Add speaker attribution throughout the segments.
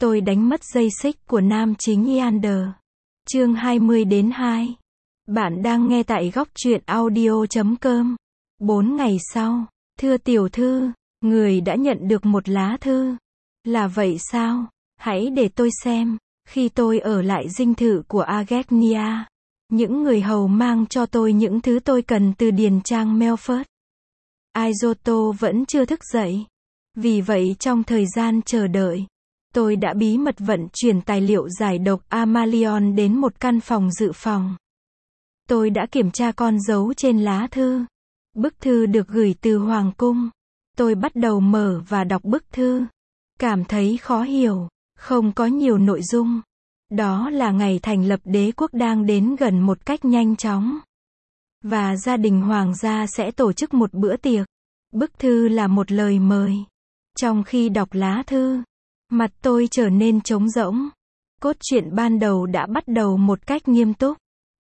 Speaker 1: Tôi đánh mất dây xích của nam chính Eander. Chương 20-2. Bạn đang nghe tại góc truyện audio.com. 4 ngày sau, thưa tiểu thư, người đã nhận được một lá thư. Là vậy sao? Hãy để tôi xem. Khi tôi ở lại dinh thự của Agegnia, những người hầu mang cho tôi những thứ tôi cần từ điền trang Melford. Isoto vẫn chưa thức dậy. Vì vậy trong thời gian chờ đợi, tôi đã bí mật vận chuyển tài liệu giải độc Amalion đến một căn phòng dự phòng. Tôi đã kiểm tra con dấu trên lá thư. Bức thư được gửi từ Hoàng cung. Tôi bắt đầu mở và đọc bức thư. Cảm thấy khó hiểu, không có nhiều nội dung. Đó là ngày thành lập đế quốc đang đến gần một cách nhanh chóng. Và gia đình hoàng gia sẽ tổ chức một bữa tiệc. Bức thư là một lời mời. Trong khi đọc lá thư, mặt tôi trở nên trống rỗng. Cốt truyện ban đầu đã bắt đầu một cách nghiêm túc.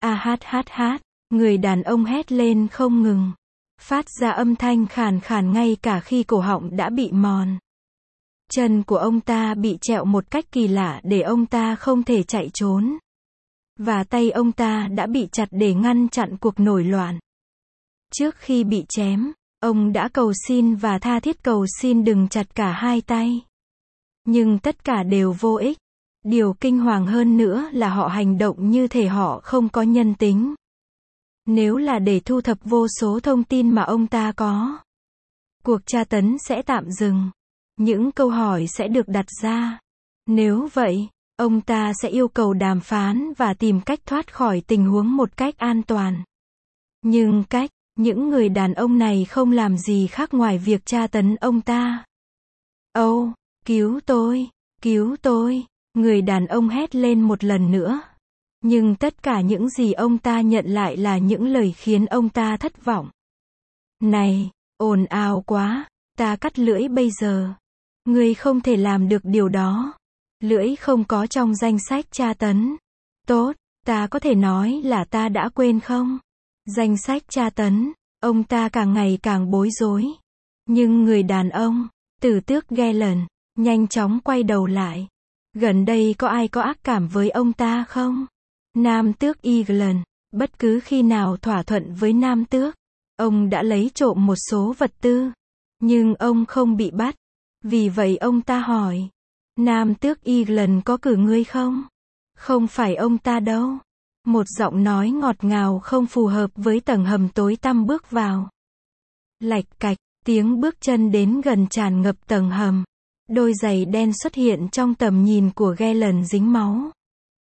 Speaker 1: Người đàn ông hét lên không ngừng. Phát ra âm thanh khàn khàn ngay cả khi cổ họng đã bị mòn. Chân của ông ta bị trẹo một cách kỳ lạ để ông ta không thể chạy trốn. Và tay ông ta đã bị chặt để ngăn chặn cuộc nổi loạn. Trước khi bị chém, ông đã cầu xin và tha thiết cầu xin đừng chặt cả hai tay. Nhưng tất cả đều vô ích. Điều kinh hoàng hơn nữa là họ hành động như thể họ không có nhân tính. Nếu là để thu thập vô số thông tin mà ông ta có, cuộc tra tấn sẽ tạm dừng. Những câu hỏi sẽ được đặt ra. Nếu vậy, ông ta sẽ yêu cầu đàm phán và tìm cách thoát khỏi tình huống một cách an toàn. Nhưng những người đàn ông này không làm gì khác ngoài việc tra tấn ông ta. Âu, cứu tôi, cứu tôi, người đàn ông hét lên một lần nữa. Nhưng tất cả những gì ông ta nhận lại là những lời khiến ông ta thất vọng. Này, ồn ào quá, ta cắt lưỡi bây giờ. Ngươi không thể làm được điều đó. Lưỡi không có trong danh sách tra tấn. Tốt, ta có thể nói là ta đã quên không? Danh sách tra tấn, ông ta càng ngày càng bối rối. Nhưng người đàn ông, tử tước Galen, nhanh chóng quay đầu lại. Gần đây có ai có ác cảm với ông ta không? Nam tước Eagle, bất cứ khi nào thỏa thuận với nam tước, ông đã lấy trộm một số vật tư. Nhưng ông không bị bắt. Vì vậy ông ta hỏi, nam tước Eagle có cử ngươi không? Không phải ông ta đâu. Một giọng nói ngọt ngào không phù hợp với tầng hầm tối tăm bước vào. Lạch cạch, tiếng bước chân đến gần tràn ngập tầng hầm. Đôi giày đen xuất hiện trong tầm nhìn của Galen dính máu.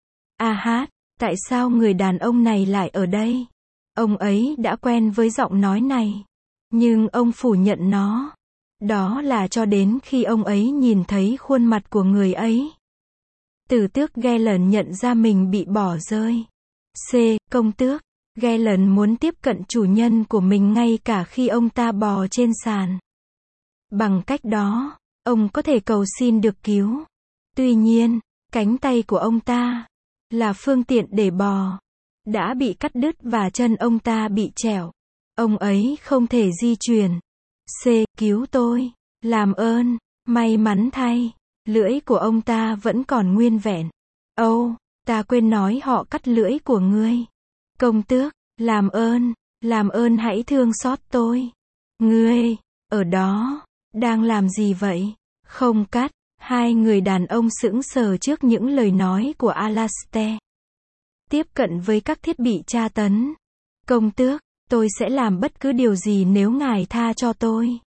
Speaker 1: Tại sao người đàn ông này lại ở đây? Ông ấy đã quen với giọng nói này. Nhưng ông phủ nhận nó. Đó là cho đến khi ông ấy nhìn thấy khuôn mặt của người ấy. Tử tước Galen nhận ra mình bị bỏ rơi. Công tước. Galen muốn tiếp cận chủ nhân của mình ngay cả khi ông ta bò trên sàn. Bằng cách đó, ông có thể cầu xin được cứu. Tuy nhiên, cánh tay của ông ta, là phương tiện để bò, đã bị cắt đứt và chân ông ta bị trẹo. Ông ấy không thể di chuyển. Cứu tôi. Làm ơn. May mắn thay, lưỡi của ông ta vẫn còn nguyên vẹn. Ta quên nói họ cắt lưỡi của ngươi. Công tước, làm ơn hãy thương xót tôi. Ngươi, ở đó, đang làm gì vậy? Không cắt. Hai người đàn ông sững sờ trước những lời nói của Alastair. Tiếp cận với các thiết bị tra tấn. Công tước, tôi sẽ làm bất cứ điều gì nếu ngài tha cho tôi.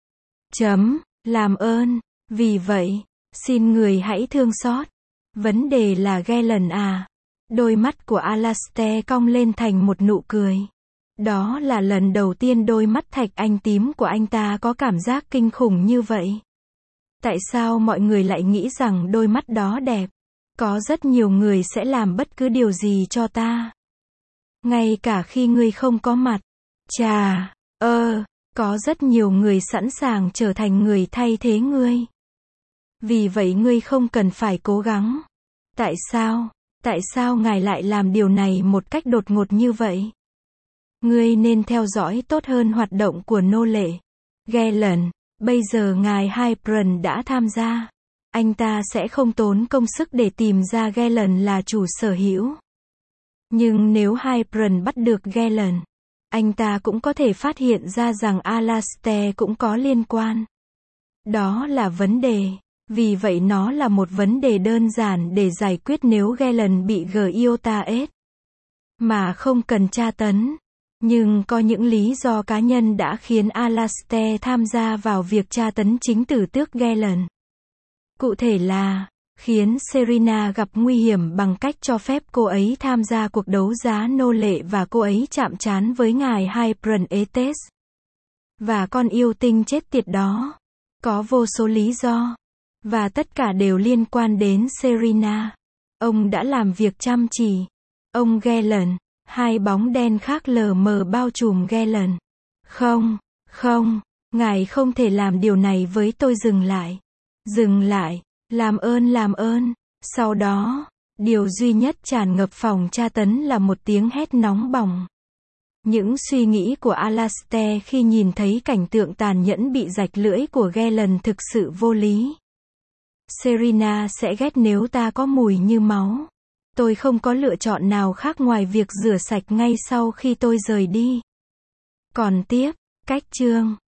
Speaker 1: Làm ơn. Vì vậy, xin người hãy thương xót. Vấn đề là Galen à. Đôi mắt của Alastair cong lên thành một nụ cười. Đó là lần đầu tiên đôi mắt thạch anh tím của anh ta có cảm giác kinh khủng như vậy. Tại sao mọi người lại nghĩ rằng đôi mắt đó đẹp? Có rất nhiều người sẽ làm bất cứ điều gì cho ta. Ngay cả khi ngươi không có mặt. Có rất nhiều người sẵn sàng trở thành người thay thế ngươi. Vì vậy ngươi không cần phải cố gắng. Tại sao ngài lại làm điều này một cách đột ngột như vậy? Ngươi nên theo dõi tốt hơn hoạt động của nô lệ. Galen, bây giờ ngài Hypern đã tham gia. anh ta sẽ không tốn công sức để tìm ra Galen là chủ sở hữu. Nhưng nếu Hybern bắt được Galen, anh ta cũng có thể phát hiện ra rằng Alastair cũng có liên quan. Đó là vấn đề. Vì vậy nó là một vấn đề đơn giản để giải quyết nếu Galen bị Giotaes, mà không cần tra tấn. Nhưng có những lý do cá nhân đã khiến Alastair tham gia vào việc tra tấn chính tử tước Galen. Cụ thể là, khiến Serena gặp nguy hiểm bằng cách cho phép cô ấy tham gia cuộc đấu giá nô lệ và cô ấy chạm trán với ngài Hybern Etes. Và con yêu tinh chết tiệt đó. Có vô số lý do. Và tất cả đều liên quan đến Serena. Ông đã làm việc chăm chỉ. Ông Galen. Hai bóng đen khác lờ mờ bao trùm Galen. Không, không, ngài không thể làm điều này với tôi. Dừng lại. Dừng lại. Làm ơn. Sau đó, điều duy nhất tràn ngập phòng tra tấn là một tiếng hét nóng bỏng. Những suy nghĩ của Alastair khi nhìn thấy cảnh tượng tàn nhẫn bị rạch lưỡi của Galen thực sự vô lý. Serena sẽ ghét nếu ta có mùi như máu. Tôi không có lựa chọn nào khác ngoài việc rửa sạch ngay sau khi tôi rời đi. Còn tiếp, cách chương